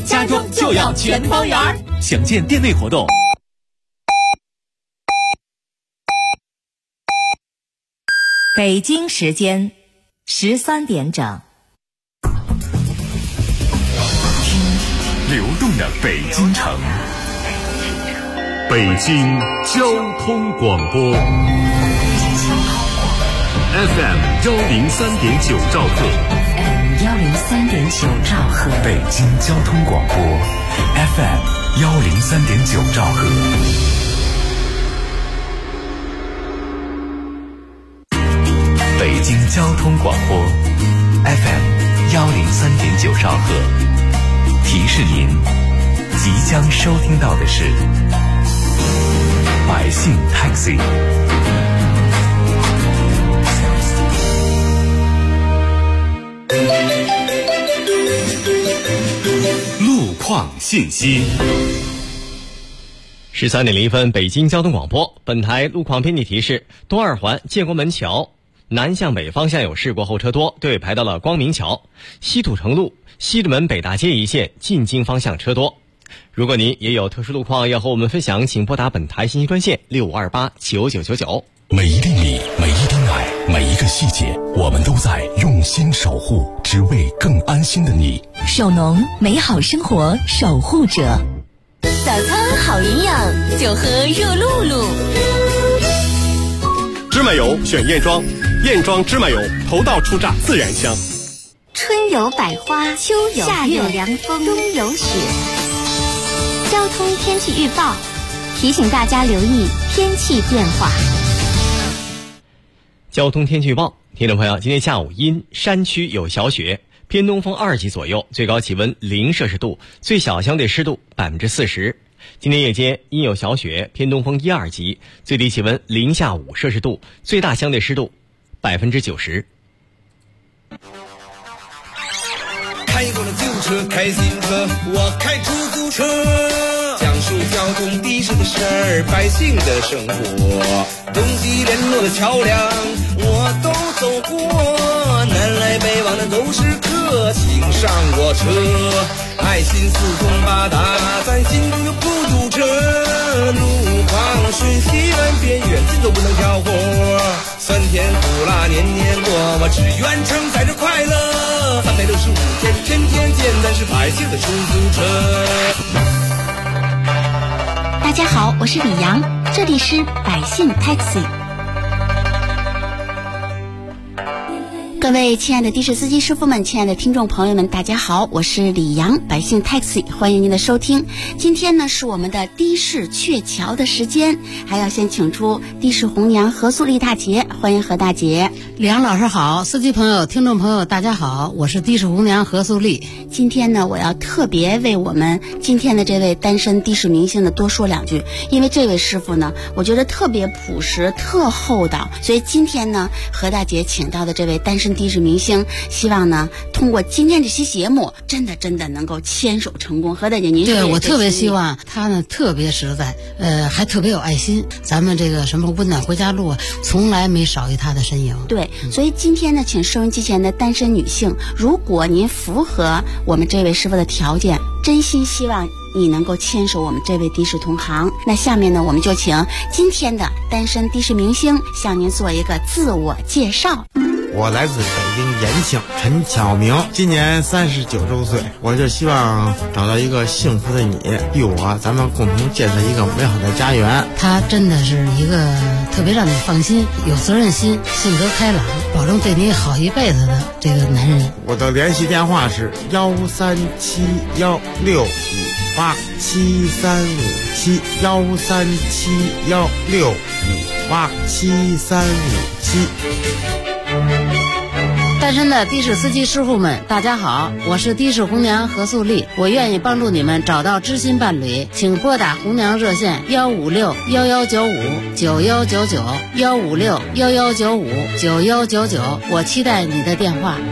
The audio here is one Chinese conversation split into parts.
家装就要全方圆。详见店内活动。 北京时间13点整。 流动的北京城，北京交通广播 FM 103.9兆赫，FM 103.9兆赫，北京交通广播 FM 103.9兆赫。北京交通广播 FM 103.9兆赫，提示您即将收听到的是百姓 Taxi。 路况信息。 13点01分，北京交通广播，本台路况编辑提示：东二环建国门桥南向北方向有事故，后车多，队尾排到了光明桥。西土城路西直门北大街一线进京方向车多。如果您也有特殊路况要和我们分享，请拨打本台信息专线65289999。 每一粒米，每一滴奶，每一个细节，我们都在用心守护，只为更安心的你。 手农，美好生活守护者。 早餐好营养，就喝热露露。 芝麻油选燕庄，燕庄芝麻油头道出榨，自然香。 春有百花，秋有夏有凉风，冬有雪。交通天气预报提醒大家留意天气变化。 交通天气预报，听众朋友，今天下午因山区有小雪，偏东风2级左右，最高气温0摄氏度，最小相对湿度40%。今天夜间因有小雪，偏东风1、2级，最低气温零下5摄氏度，最大相对湿度90%。 开过了旧车，开新车，我开出租车，讲述交通的士的事儿，百姓的生活，东西联络的桥梁我都走过，南来北往的都是客，请上我车，爱心四通八达，咱心中有孤独车，路况瞬息万变，远近都不能挑活，酸甜苦辣年年过，我只愿承载着快乐，365天天天见，咱是百姓的出租车。 大家好，我是李阳，这里是百姓 Taxi。各位亲爱的的士司机师傅们，亲爱的听众朋友们，大家好，我是李阳，百姓 Taxi， 欢迎您的收听。今天呢是我们的的士鹊桥的时间，还要先请出的士红娘何素丽大姐，欢迎何大姐。 李阳老师好，司机朋友听众朋友大家好，我是的士红娘何素丽。 今天呢我要特别为我们今天的这位单身的士明星呢多说两句，因为这位师傅呢我觉得特别朴实特厚道，所以今天呢何大姐请到的这位单身的士明星，希望呢通过今天这期节目真的能够牵手成功。何大姐您对我特别希望他呢特别实在，还特别有爱心，咱们这个什么温暖回家路啊，从来没少于他的身影。 对，所以今天呢请收音机前的单身女性，如果您符合我们这位师傅的条件，真心希望你能够牵手我们这位的士同行。那下面呢我们就请今天的单身的士明星向您做一个自我介绍。 我来自北京延庆，陈巧明，今年39周岁。我就希望找到一个幸福的你，与我咱们共同建设一个美好的家园。 他真的是一个特别让你放心、有责任心、性格开朗，保证对你好一辈子的这个男人。 我的联系电话是1371657，13716587357。 单身的的士司机师傅们大家好，我是的士红娘何素丽，我愿意帮助你们找到知心伴侣，请拨打红娘热线15611959199，15611959199，我期待你的电话。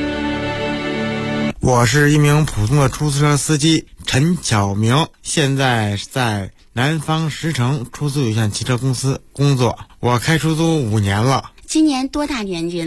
我是一名普通的出租车司机陈巧明，现在在南方石城出租有限汽车公司工作，我开出租5年了。 今年多大年纪呢？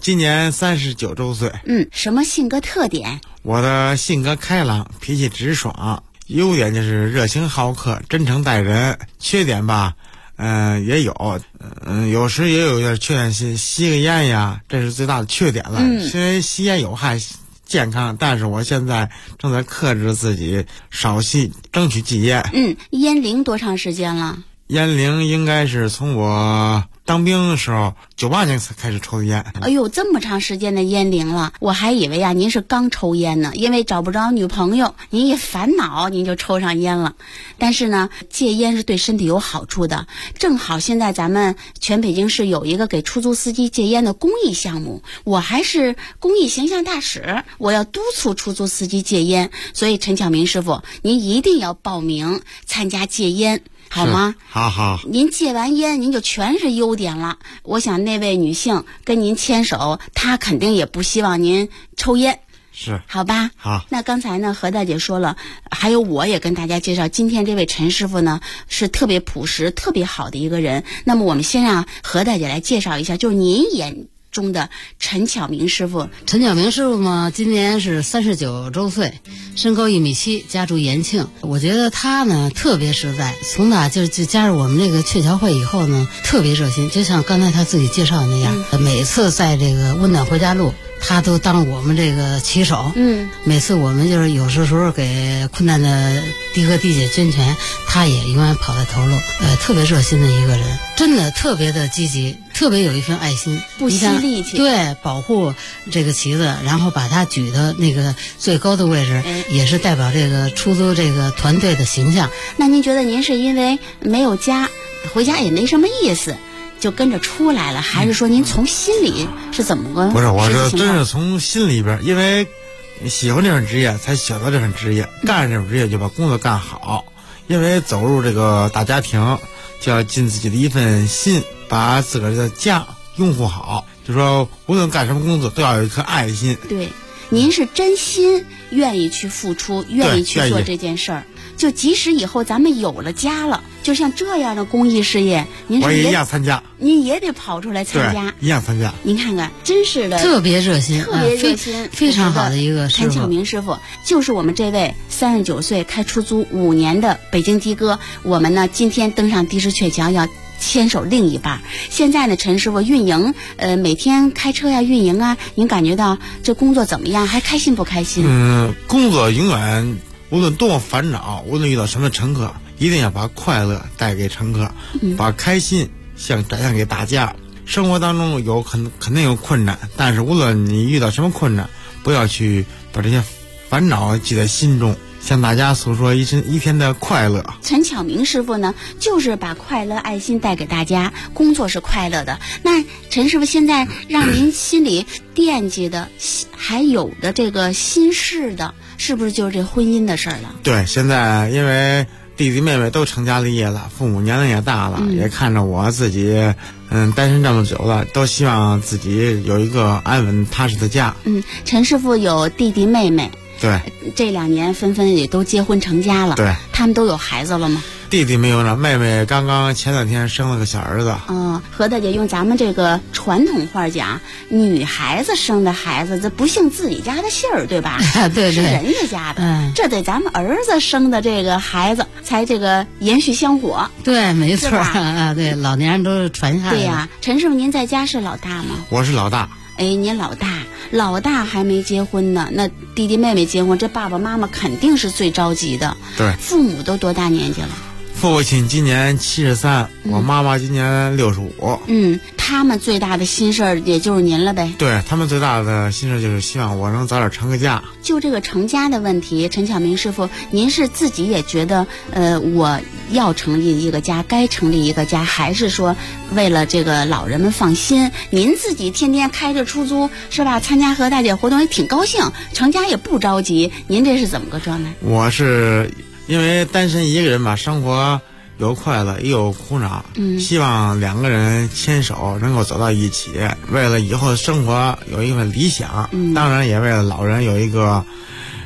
今年39周岁。 什么性格特点？ 我的性格开朗，脾气直爽，优点就是热情好客，真诚待人。缺点吧，也有，有时也有点缺点，吸个烟呀，这是最大的缺点了。因为吸烟有害健康，但是我现在正在克制自己少吸，争取戒烟。 烟龄多长时间了？ 烟龄应该是从我当兵的时候，98年才开始抽的烟。 哎呦，这么长时间的烟龄了，我还以为您是刚抽烟呢，因为找不着女朋友，您一烦恼您就抽上烟了。但是呢，戒烟是对身体有好处的。正好现在咱们全北京市有一个给出租司机戒烟的公益项目，我还是公益形象大使，我要督促出租司机戒烟，所以陈巧明师傅，您一定要报名参加戒烟。好吗？ 好， 您戒完烟，您就全是优点了。我想那位女性跟您牵手，她肯定也不希望您抽烟， 是好吧？ 好。 那刚才呢，何大姐说了，还有我也跟大家介绍，今天这位陈师傅呢是特别朴实、特别好的一个人。那么我们先让何大姐来介绍一下，就是您眼中的陈巧明师傅。 陈巧明师傅嘛，今年是39周岁，身高1.7米，家住延庆。我觉得他呢特别实在，从打就加入我们这个鹊桥会以后呢，特别热心，就像刚才他自己介绍的那样，每次在这个温暖回家路，他都当我们这个旗手。每次我们就是有时候给困难的的哥弟姐捐钱，他也永远跑在头路，特别热心的一个人，真的特别的积极，特别有一份爱心， 不惜力气， 对，保护这个旗子，然后把它举到那个最高的位置，也是代表这个出租这个团队的形象。 那您觉得您是因为没有家，回家也没什么意思，就跟着出来了，还是说您从心里是怎么个？ 不是，我是真是从心里边，因为喜欢这份职业才选择这份职业，干这份职业就把工作干好。因为走入这个大家庭，就要尽自己的一份心，把自个儿的家拥护好。就说无论干什么工作，都要有一颗爱心。 对，您是真心愿意去付出，愿意去做这件事儿。就即使以后咱们有了家了，就像这样的公益事业， 我也一样参加， 您也得跑出来参加， 一样参加。 您看看，真是的， 特别热心，非常好的一个师傅。 陈巧明师傅就是我们这位39岁开出租5年的北京的哥。我们呢今天登上的士鹊桥要牵手另一半。现在呢，陈师傅运营，每天开车呀，运营啊，您感觉到这工作怎么样？还开心不开心？ 工作永远无论多么烦恼，无论遇到什么乘客，一定要把快乐带给乘客，把开心展现给大家。生活当中肯定有困难，但是无论你遇到什么困难，不要去把这些烦恼记在心中，向大家诉说一天的快乐。 陈巧明师傅呢，就是把快乐爱心带给大家，工作是快乐的。那陈师傅现在让您心里惦记的还有的这个心事的，是不是就是这婚姻的事儿了？ 对，现在因为弟弟妹妹都成家立业了，父母年龄也大了，也看着我自己单身这么久了，都希望自己有一个安稳踏实的家。 陈师傅有弟弟妹妹， 对， 这2年纷纷也都结婚成家了。 对， 他们都有孩子了吗？ 弟弟没有呢，妹妹刚刚前2天生了个小儿子。 何大姐用咱们这个传统话讲，女孩子生的孩子，这不姓自己家的姓儿，对吧？ 对， 是人家家的。这得咱们儿子生的这个孩子才这个延续香火。 对，没错啊，对，老年人都是传下来的。 对呀，陈师傅，您在家是老大吗？ 我是老大。 您老大还没结婚呢，那弟弟妹妹结婚，这爸爸妈妈肯定是最着急的。 对， 父母都多大年纪了？ 父亲今年73，我妈妈今年65。 他们最大的心事儿也就是您了呗？ 对，他们最大的心事就是希望我能早点成个家。 就这个成家的问题，陈巧明师傅，您是自己也觉得，我要成立一个家，该成立一个家，还是说为了这个老人们放心，您自己天天开着出租是吧？参加何大姐活动也挺高兴，成家也不着急，您这是怎么个状态？ 我是因为单身一个人吧，生活有快乐也有苦恼，希望2个人牵手能够走到一起，为了以后的生活有一份理想，当然也为了老人有一个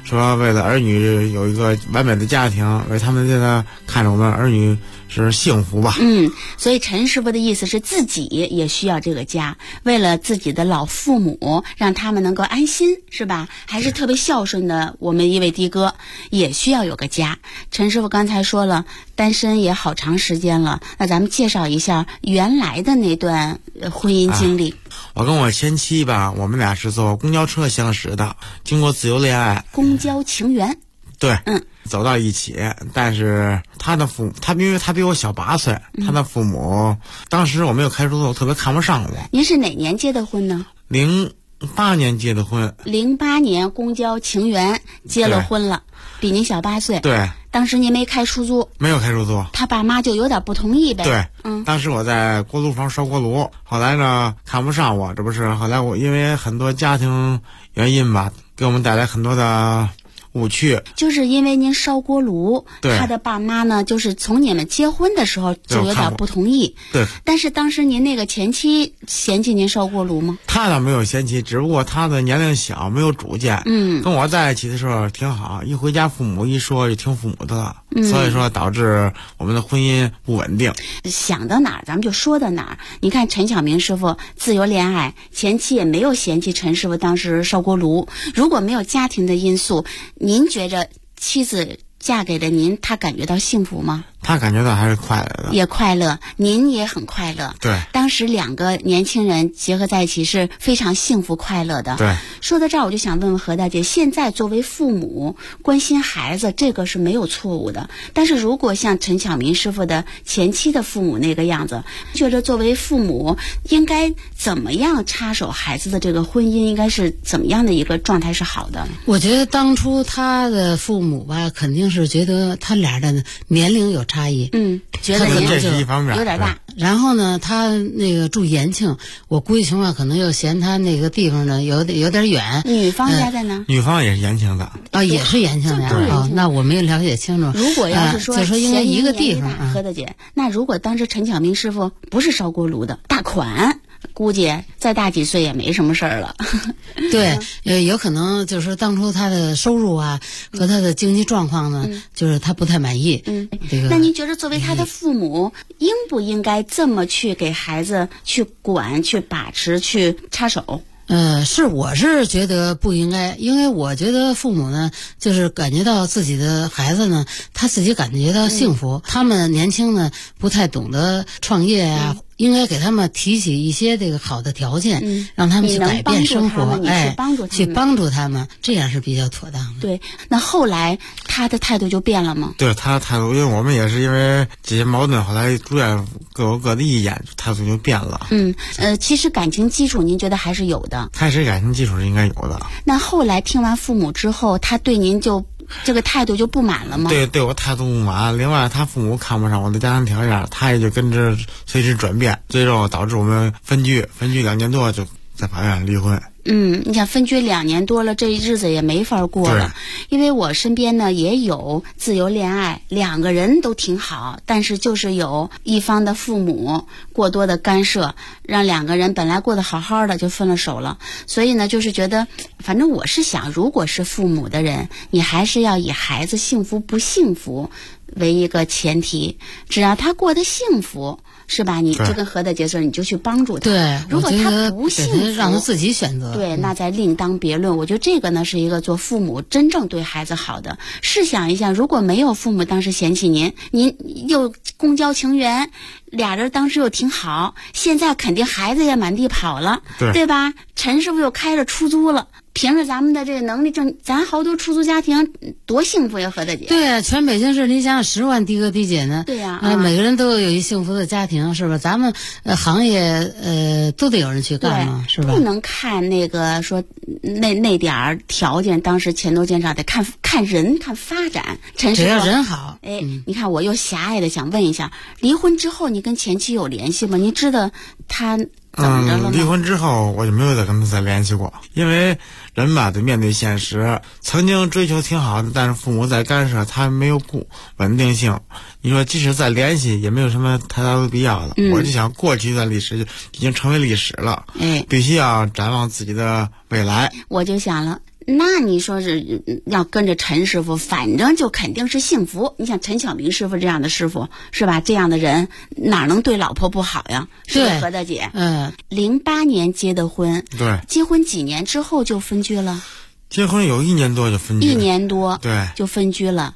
说为了儿女有一个完美的家庭，为他们这个看着我们儿女是幸福吧。 所以陈师傅的意思是自己也需要这个家，为了自己的老父母，让他们能够安心，是吧？还是特别孝顺的我们一位的哥也需要有个家。陈师傅刚才说了，单身也好长时间了，那咱们介绍一下原来的那段婚姻经历。 我跟我前妻吧，我们俩是坐公交车相识的，经过自由恋爱， 公交情缘。 对，走到一起。但是他的父母，因为他比我小8岁，他的父母当时我没有开出租，特别看不上我。 您是哪年结的婚呢 ？08年结的婚。 08年公交情缘结了婚了，比您小8岁。 对。 当时您没开出租。 没有开出租。 他爸妈就有点不同意呗。 对。当时我在锅炉房烧锅炉，后来呢看不上我，这不是后来我因为很多家庭原因吧，给我们带来很多的误区。 就是因为您烧锅炉， 对， 他的爸妈呢，就是从你们结婚的时候就有点不同意。 对。 但是当时您那个前妻嫌弃您烧锅炉吗？ 他倒没有嫌弃，只不过他的年龄小，没有主见。跟我在一起的时候挺好，一回家父母一说就听父母的了。所以说导致我们的婚姻不稳定。 想到哪儿咱们就说到哪儿。你看陈晓明师傅自由恋爱，前妻也没有嫌弃陈师傅当时烧锅炉。如果没有家庭的因素，您觉着妻子嫁给了您，她感觉到幸福吗？ 他感觉到还是快乐的， 也快乐，您也很快乐。 对， 当时2个年轻人结合在一起是非常幸福快乐的。 对， 说到这儿，我就想问问何大姐，现在作为父母关心孩子，这个是没有错误的。但是如果像陈晓明师傅的前妻的父母那个样子，觉得作为父母应该怎么样插手孩子的这个婚姻，应该是怎么样的一个状态是好的？ 我觉得当初他的父母吧，肯定是觉得他俩的年龄有差异， 觉得这是一方面有点大。 然后呢，他那个住延庆，我估计情况可能又嫌他那个地方呢有点远。 女方家在哪？ 女方也是延庆的。 也是延庆的。那我没有了解清楚。 如果要是就说应该一个地方。 何大姐，那如果当时陈晓明师傅不是烧锅炉的大款，估计再大几岁也没什么事儿了。 对，有可能就是说当初他的收入啊和他的经济状况呢，就是他不太满意。 那您觉得作为他的父母，应不应该这么去给孩子去管、去把持、去插手？ 我是觉得不应该，因为我觉得父母呢，就是感觉到自己的孩子呢，他自己感觉到幸福。他们年轻呢，不太懂得创业啊。应该给他们提起一些这个好的条件，让他们去改变生活，去帮助他们，这样是比较妥当的。 对，那后来他的态度就变了吗？ 对，他的态度，因为我们也是因为这些矛盾，后来逐渐各有各的意见，态度就变了。 其实感情基础您觉得还是有的。 开始感情基础是应该有的。 那后来听完父母之后，他对您就这个态度就不满了吗？ 对我态度不满。另外，他父母看不上我的家庭条件，他也就跟着随之转变，最后导致我们分居2年多，就在法院离婚。 你想分居2年多了，这日子也没法过了。因为我身边呢也有自由恋爱，2个人都挺好，但是就是有一方的父母过多的干涉，让2个人本来过得好好的就分了手了。所以呢，就是觉得，反正我是想，如果是父母的人，你还是要以孩子幸福不幸福为一个前提，只要他过得幸福，是吧？你就跟何大姐说，你就去帮助他。 对， 如果他不幸福， 让他自己选择。 对，那再另当别论。我觉得这个呢是一个做父母真正对孩子好的。试想一下，如果没有父母当时嫌弃您又公交情缘，2人当时又挺好，现在肯定孩子也满地跑了，对吧？陈师傅又开着出租了。凭着咱们的这个能力咱好多出租家庭多幸福呀，何大姐。 对啊，全北京市你想10万的哥的姐呢？ 对呀， 每个人都有一幸福的家庭，是吧？咱们行业都得有人去干嘛，是吧？ 不能看那个说那点儿条件，当时钱多钱少，得看人看发展。陈师傅， 只要人好。 你看我又狭隘的想问一下，离婚之后你跟前妻有联系吗？你知道他怎么着了吗？ 离婚之后我就没有再跟他再联系过，因为人吧得面对现实，曾经追求挺好的，但是父母在干涉，他没有顾稳定性。你说即使再联系也没有什么太大的必要了。我就想过去的历史已经成为历史了，必须要展望自己的未来。 我就想了， 那你说是要跟着陈师傅，反正就肯定是幸福。你像陈巧明师傅这样的师傅，是吧？这样的人哪能对老婆不好呀？是不是何大姐？08年结的婚， 对， 结婚几年之后就分居了。 结婚有1年多就分居了，1 年多对就分居了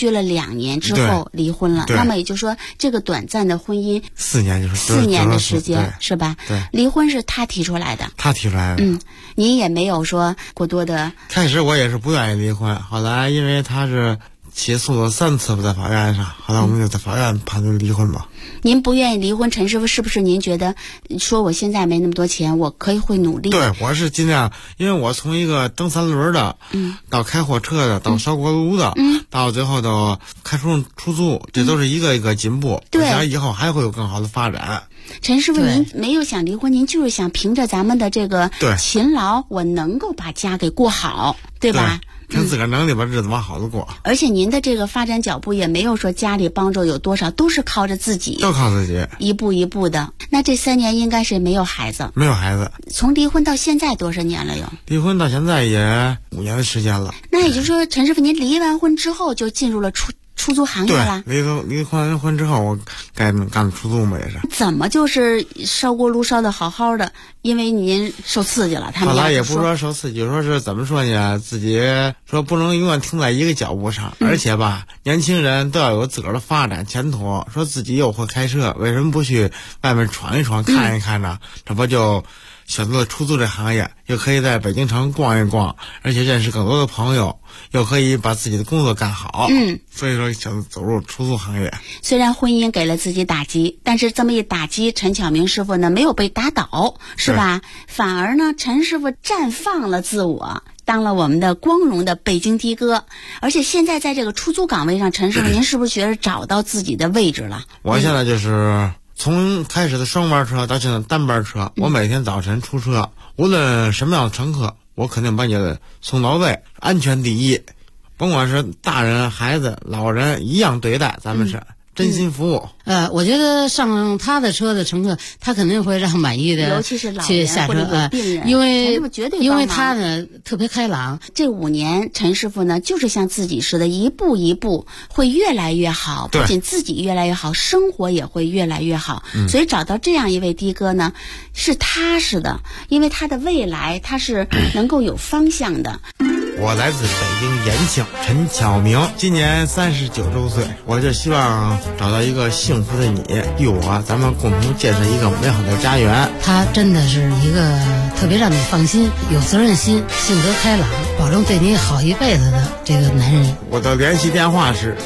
2年之后离婚了。那么也就是说，这个短暂的婚姻 4年就是 4年的时间，是吧？ 对， 离婚是他提出来的，您也没有说过多的。 开始我也是不愿意离婚，后来因为他是起诉了3次在法院上，后来我们就在法院判决离婚吧。 您不愿意离婚，陈师傅是不是您觉得说我现在没那么多钱，我会努力？ 对，我是尽量，因为我从一个蹬3轮的，到开货车的，到烧锅炉的，到最后到开出租，这都是一个一个进步。 对， 我想以后还会有更好的发展。 陈师傅，您没有想离婚，您就是想凭着咱们的这个勤劳，我能够把家给过好，对吧？ 凭自个儿能力把日子往好的过。 而且您的这个发展脚步也没有说家里帮助有多少，都是靠着自己， 都靠自己， 一步一步的。那这3年应该是没有孩子， 没有孩子。 从离婚到现在多少年了？ 离婚到现在也5年的时间了。 那也就是说，陈师傅，您离完婚之后就进入了出租行业了？ 对，离婚之后，我干出租嘛，也是。 怎么就是烧锅炉烧的好好的？因为您受刺激了，他们后来也不说受刺激，说是怎么说呢？自己说不能永远停在一个脚步上，而且吧，年轻人都要有自个儿的发展前途。说自己又会开车，为什么不去外面闯一闯、看一看呢？这不就选择了出租这行业，又可以在北京城逛一逛，而且认识更多的朋友，又可以把自己的工作干好。所以说想走入出租行业。 虽然婚姻给了自己打击，但是这么一打击，陈巧明师傅呢没有被打倒，是吧？反而呢，陈师傅绽放了自我，当了我们的光荣的北京的哥。而且现在在这个出租岗位上，陈师傅，您是不是觉得找到自己的位置了？ 我现在就是从开始的双班车到现在单班车，我每天早晨出车，无论什么样的乘客，我肯定把你送到位，安全第一，甭管是大人、孩子、老人一样对待，咱们是真心服务。 我觉得上他的车的乘客，他肯定会让满意的， 尤其是老人去下车， 或者有病人， 因为绝对因为他呢特别开朗。 这5年，陈师傅呢就是像自己似的，一步一步会越来越好，不仅自己越来越好，生活也会越来越好。所以找到这样一位的哥呢，是踏实的，因为他的未来他是能够有方向的。 我来自北京延庆，陈巧明，今年39周岁。我就希望找到一个幸福的你，与我咱们共同建设一个美好的家园。 他真的是一个特别让你放心、有责任心、性格开朗，保证对你好一辈子的这个男人。 我的联系电话是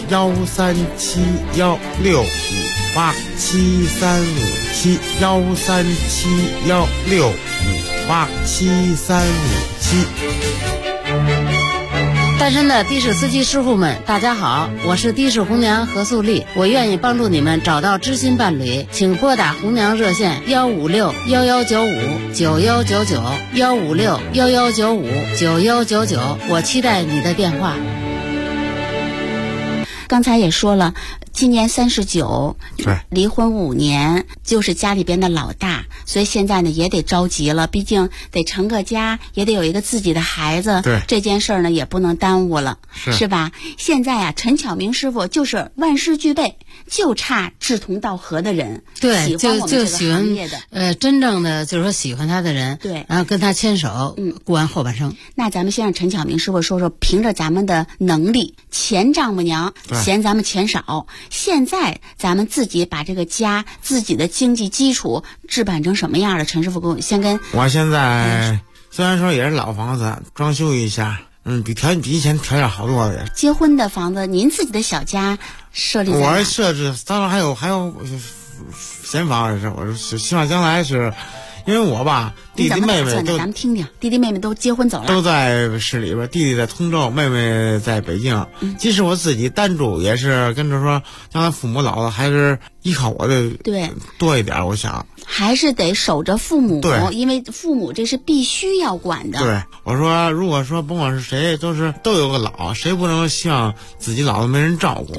13716587357，13716587357。 单身的的士司机师傅们，大家好，我是的士红娘何素丽，我愿意帮助你们找到知心伴侣，请拨打红娘热线15611959199，15611959199，我期待你的电话。 刚才也说了，今年39，离婚5年，就是家里边的老大，所以现在呢也得着急了，毕竟得成个家，也得有一个自己的孩子，这件事呢也不能耽误了，是吧？现在啊，陈巧明师傅就是万事俱备，就差志同道合的人， 对， 喜欢我们这个行业的，真正的就是说喜欢他的人， 对， 然后跟他牵手，过完后半生。 那咱们先让陈巧明师傅说说，凭着咱们的能力，钱丈母娘嫌咱们钱少，现在咱们自己把这个家自己的经济基础置办成什么样的？陈师傅跟我先跟我现在虽然说也是老房子，装修一下，比以前条件好多了。 结婚的房子，您自己的小家设立在哪？ 我设置当然还有闲房也是，我是希望将来是。因为我吧，弟弟妹妹都， 咱们听听，弟弟妹妹都结婚走了， 都在市里边，弟弟在通州，妹妹在北京。即使我自己单住，也是跟着说，将来父母老了，还是依靠我的多一点。我想还是得守着父母， 对， 因为父母这是必须要管的。 对，我说，如果说甭管是谁，都有个老，谁不能希望自己老了没人照顾？ 对。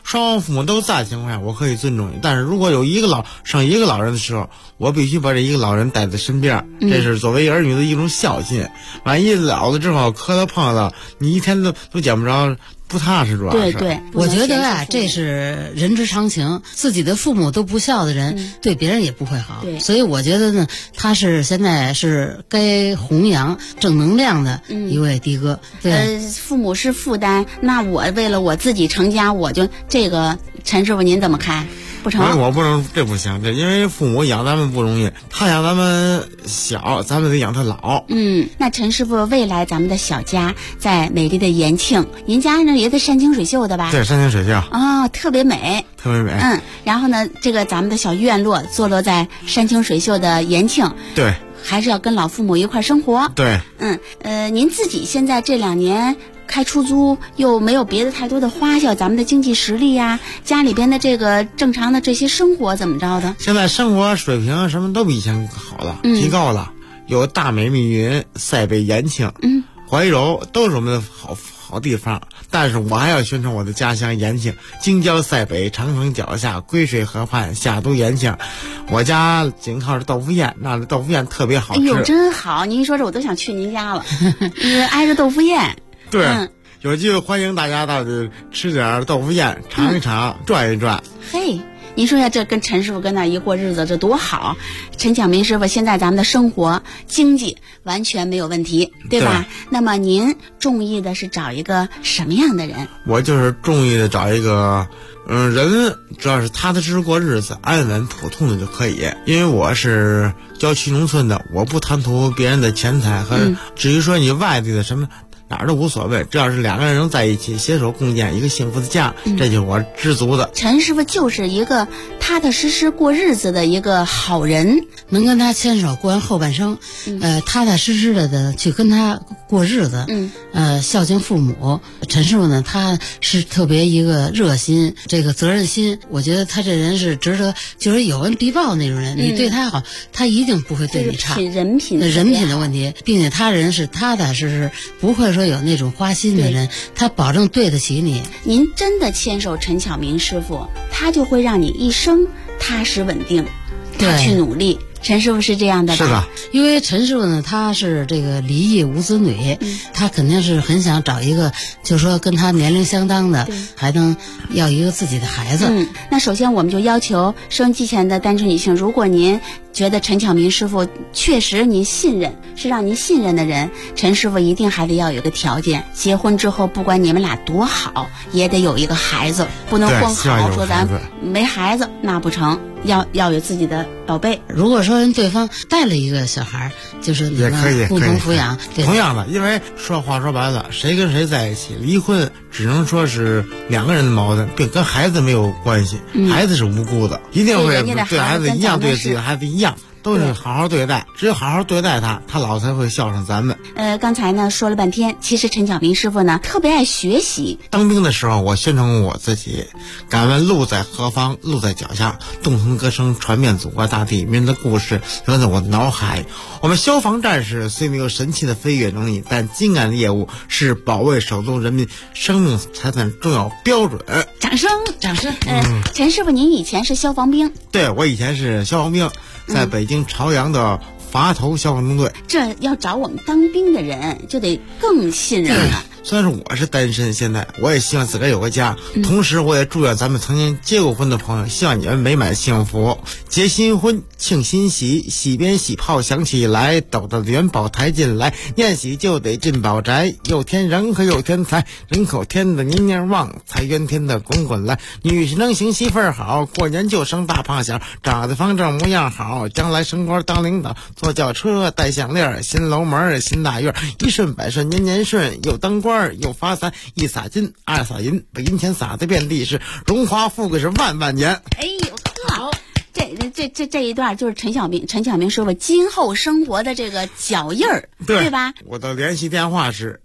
双方父母都在的情况下，我可以尊重你。但是如果有生一个老人的时候，我必须把这一个老人带在身边，这是作为儿女的一种孝心。万一老了之后磕到碰到，你一天都见不着，不踏实。主要是对， 我觉得啊，这是人之常情。自己的父母都不孝的人，对别人也不会好。所以我觉得呢，他是现在是该弘扬正能量的一位的哥。 父母是负担，那我为了我自己成家，我就这个陈师傅您怎么看？不成， 我不能，这不行，这因为父母养咱们不容易，他养咱们小，咱们得养他老。 那陈师傅，未来咱们的小家在美丽的延庆，您家呢也在山清水秀的吧？ 对，山清水秀特别美， 特别美。 然后呢，这个咱们的小院落坐落在山清水秀的延庆， 对， 还是要跟老父母一块生活。 对， 您自己现在这2年开出租又没有别的太多的花销，咱们的经济实力呀，家里边的这个正常的这些生活怎么着的？ 现在生活水平什么都比以前好了，提高了。有大美密云、塞北延庆、怀柔都是我们的好地方，但是我还要宣传我的家乡延庆，京郊塞北，长城脚下，归水河畔，下都延庆。我家紧靠着豆腐堰，那豆腐堰特别好吃。 哎呦，真好！您一说这我都想去您家了，挨着豆腐堰。 对，有机会欢迎大家到这吃点豆腐堰，尝一尝，转一转。 嘿，您说呀，这跟陈师傅跟那一过日子，这多好！陈巧明师傅，现在咱们的生活经济完全没有问题，对吧？那么您中意的是找一个什么样的人？ 我就是中意的找一个人，只要是踏踏实实过日子，安稳普通的就可以。因为我是郊区农村的，我不贪图别人的钱财和至于说你外地的什么哪儿都无所谓，只要是2个人能在一起携手共建一个幸福的家，这就是我知足的。 陈师傅就是一个踏踏实实过日子的一个好人， 能跟他牵手过完后半生，踏踏实实的去跟他过日子，孝敬父母。陈师傅呢，他是特别一个热心，这个责任心，我觉得他这人是值得，就是有恩必报那种人。你对他好，他一定不会对你差。 人品的问题，并且他人是踏踏实实，不会说有那种花心的人，他保证对得起你。 您真的牵手陈巧明师傅，他就会让你一生踏实稳定，他去努力。陈师傅是这样的吧？ 是的， 因为陈师傅呢，他是这个离异无子女，他肯定是很想找一个，就是说跟他年龄相当的，还能要一个自己的孩子。 那首先我们就要求收音机前的单身女性，如果您觉得陈巧明师傅确实您信任，是让您信任的人，陈师傅一定还得要有一个条件，结婚之后不管你们俩多好，也得有一个孩子，不能光好说咱没孩子那不成，要有自己的宝贝。 如果说人对方带了一个小孩，就是也可以共同抚养。 同样的，因为说白了，谁跟谁在一起，离婚只能说是2个人的矛盾，并跟孩子没有关系。孩子是无辜的，一定会对孩子一样，对自己的孩子一样。都是好好对待，只有好好对待他老才会孝顺咱们。 刚才呢说了半天，其实陈巧明师傅呢特别爱学习。 当兵的时候，我宣传过我自己，敢问路在何方，路在脚下，动听歌声传遍祖国大地，民的故事留在我的脑海。我们消防战士虽没有神奇的飞跃能力，但精干的业务是保卫手中人民生命财产重要标准。 掌声！陈师傅，您以前是消防兵？ 对，我以前是消防兵，在北京朝阳的垡头消防中队。 这要找我们当兵的人，就得更信任了。 虽然说我是单身，现在我也希望自个儿有个家，同时我也祝愿咱们曾经结过婚的朋友，希望你们美满幸福，结新婚庆新喜，喜边喜炮响起来，抖得元宝抬进来，念喜就得进宝宅，又添人和又添财，人口添的年年旺，财源添的滚滚来，女婿能行媳妇儿好，过年就生大胖小，长得方正模样好，将来升官当领导，坐轿车戴项链，新楼门新大院，一顺百顺年年顺，又当官又发财，一撒金二撒银，把银钱撒得遍地是，荣华富贵是万万年。 哎呦好，这一段就是陈巧明师傅今后生活的这个脚印儿，对吧？ 我的联系电话是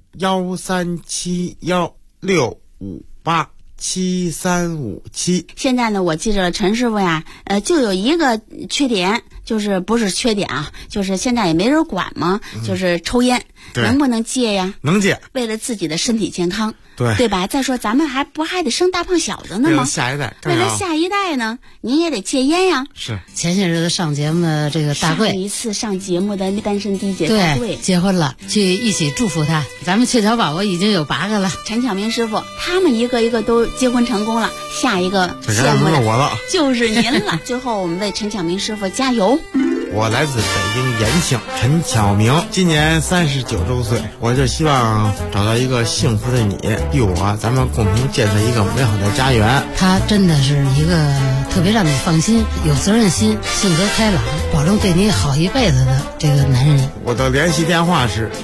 13716587357。 现在呢，我记着了，陈师傅呀，就有一个缺点，就是不是缺点啊，就是现在也没人管嘛，就是抽烟，能不能戒呀？ 能戒。 为了自己的身体健康， 对吧？再说咱们还得生大胖小子呢吗？ 为了下一代， 为了下一代呢，您也得戒烟呀。 是前些日子上节目的这个大贵， 上一次上节目的单身弟姐大贵结婚了，去一起祝福他。咱们鹊桥宝宝已经有8个了， 陈巧明师傅他们一个一个都结婚成功了，下一个羡慕的我了， 就是您了。最后我们为陈巧明师傅加油。 我来自北京延庆，陈巧明，今年39周岁。我就希望找到一个幸福的你，与我咱们共同建设一个美好的家园。 他真的是一个特别让你放心、有责任心、性格开朗，保证对你好一辈子的这个男人。 我的联系电话是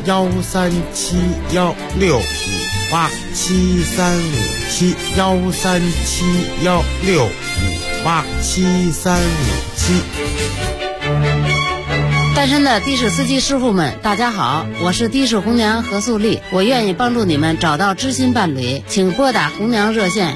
13716571371671371587357。 单身的的士司机师傅们，大家好，我是的士红娘何素丽，我愿意帮助你们找到知心伴侣，请拨打红娘热线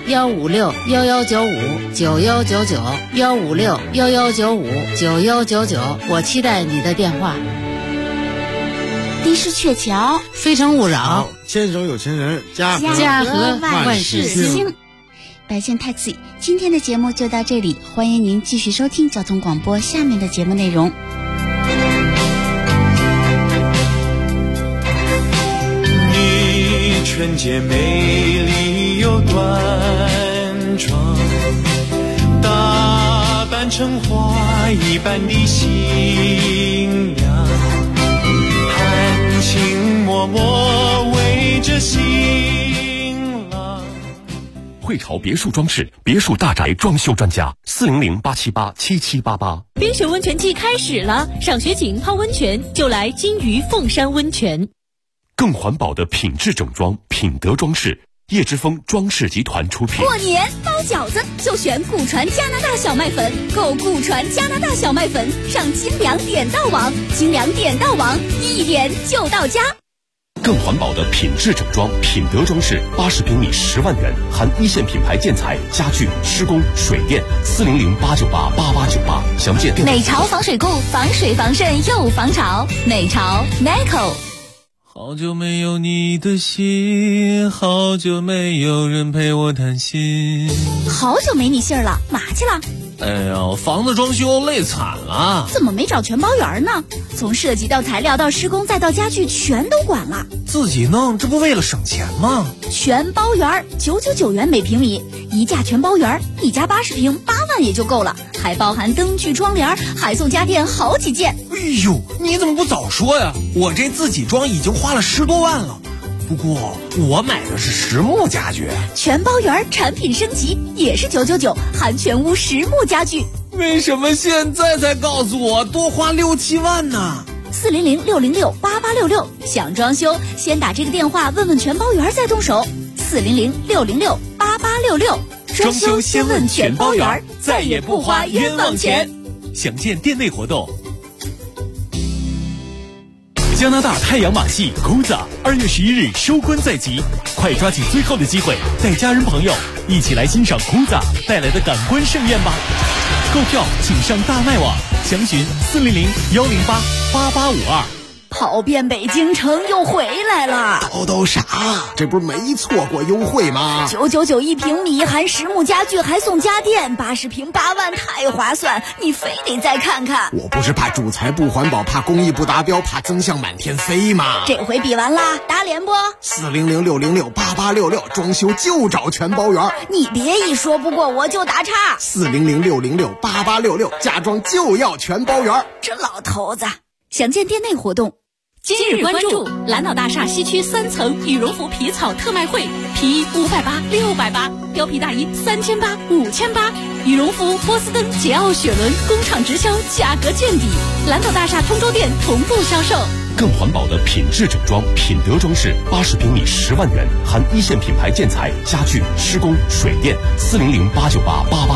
156-1195-9199，156-1195-9199，我期待你的电话。 的士鹊桥， 非诚勿扰， 牵手有情人，家和万事兴。 百县 taxi， 今天的节目就到这里，欢迎您继续收听交通广播下面的节目内容。 你纯洁美丽又端庄，打扮成花一般的新娘，含情脉脉围着新郎。 汇潮别墅装饰，别墅大宅装修专家，400-878-7788。 冰雪温泉季开始了，赏雪景、泡温泉就来金鱼凤山温泉。 更环保的品质整装，品德装饰，叶之峰装饰集团出品。 过年包饺子就选古传加拿大小麦粉，购古传加拿大小麦粉上金粮点到网，金粮点到网，一点就到家。 更环保的品质整装，品德装饰，80平米10万元，含一线品牌建材、家具、施工、水电，400-898-8898，详见电话。 美潮防水固，防水防渗又防潮，美潮 Nico。 好久没有你的信，好久没有人陪我谈心。 好久没你信儿了，嘛去了？ 哎呀，房子装修累惨了。 怎么没找全包圆呢？从设计到材料到施工再到家具全都管了。 自己弄，这不为了省钱吗？ 全包圆999元每平米，一价全包圆，一家80平8万也就够了，还包含灯具窗帘，还送家电好几件。 哎呦，你怎么不早说呀？我这自己装已经花了10多万了。不过我买的是实木家具， 全包圆产品升级也是999，含全屋实木家具。 为什么现在才告诉我多花6、7万呢 ？400-606-8866，想装修先打这个电话问问全包圆再动手。400-606-8866， 装修先问全包圆，再也不花冤枉钱。详见店内活动。加拿大太阳马戏 Kuza 2月11日收官在即，快抓紧最后的机会，带家人朋友一起来欣赏 Kuza 带来的感官盛宴吧！购票请上大麦网，详询400-108-8852。 跑遍北京城又回来了， 都啥？这不是没错过优惠吗 ？999一平米，含实木家具，还送家电，80平8万，太划算！你非得再看看。 我不是怕主材不环保，怕工艺不达标，怕增项满天飞吗？ 这回比完啦，打脸不 ？400-606-8866，装修就找全包圆。 你别一说不过我就打岔。 400-606-8866，家装就要全包圆。 这老头子，详见店内活动。今日关注蓝岛大厦西区3层羽绒服皮草特卖会，皮衣580、680，貂皮大衣3800、5800，羽绒服、波司登、桀骜、雪伦工厂直销，价格见底。蓝岛大厦通州店同步销售。 更环保的品质整装，品德装饰，80平米10万元，含一线品牌建材、家具、施工、水电，400-898-88